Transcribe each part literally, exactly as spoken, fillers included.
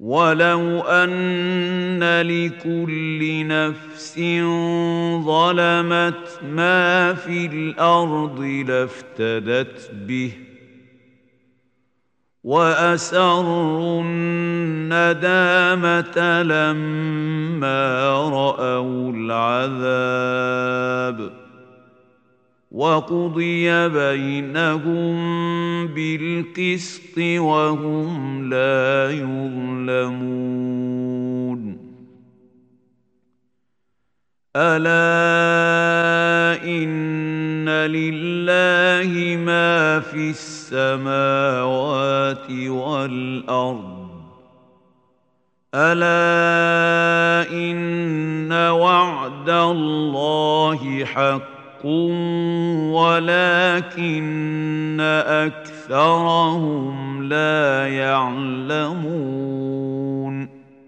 ولو أن لكل نفس ظلمت ما في الأرض لافتدت به وأسروا الندامة لما رأوا العذاب وقضي بينهم بالقسط وهم لا يظلمون ألا إن لله ما في السماوات والأرض ألا إن وعد الله حق ولكن أكثرهم لا يعلمون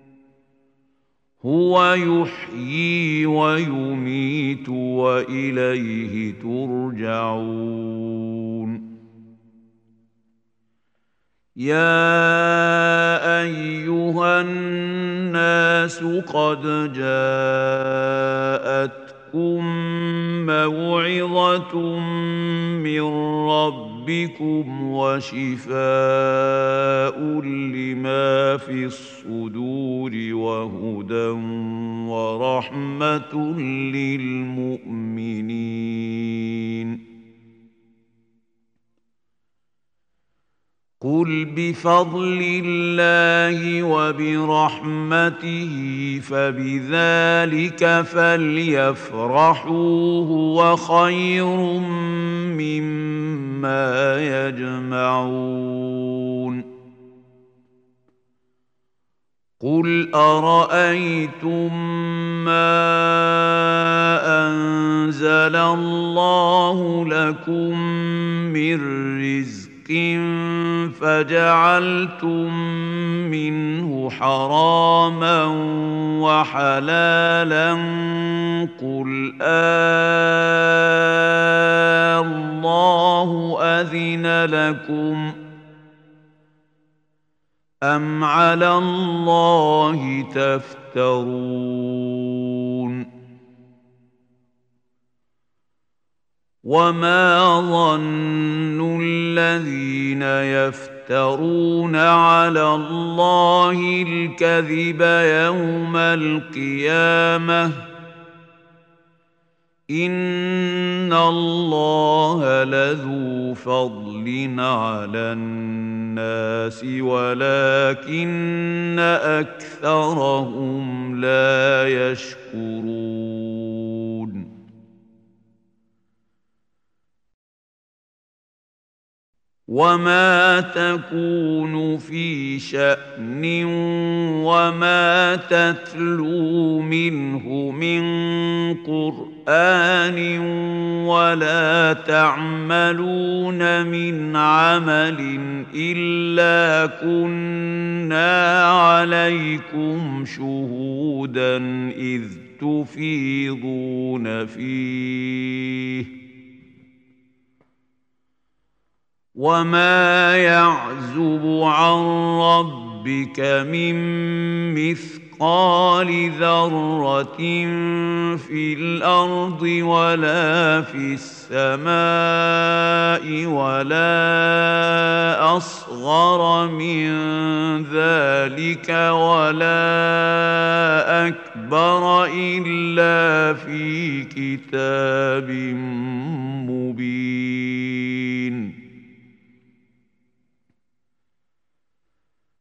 هو يحيي ويميت وإليه ترجعون يا أيها الناس قد جاءت موعظة من ربكم وشفاء لما في الصدور وهدى ورحمة للمؤمنين قل بفضل الله وبرحمته فبذلك فليفرحوا هو خير مما يجمعون قل أرأيتم ما أنزل الله لكم من رزق فجعلتم منه حراما وحلالا قل آه الله أذن لكم أم على الله تفترون وما ظن الذين يفترون على الله الكذب يوم القيامة إن الله لذو فضل على الناس ولكن أكثرهم لا يشكرون وما تكون في شأن وما تتلو منه من قرآن ولا تعملون من عمل إلا كنا عليكم شهودا إذ تفيضون فيه وما يعزب عن ربك من مثقال ذرة في الأرض ولا في السماء ولا أصغر من ذلك ولا أكبر إلا في كتاب مبين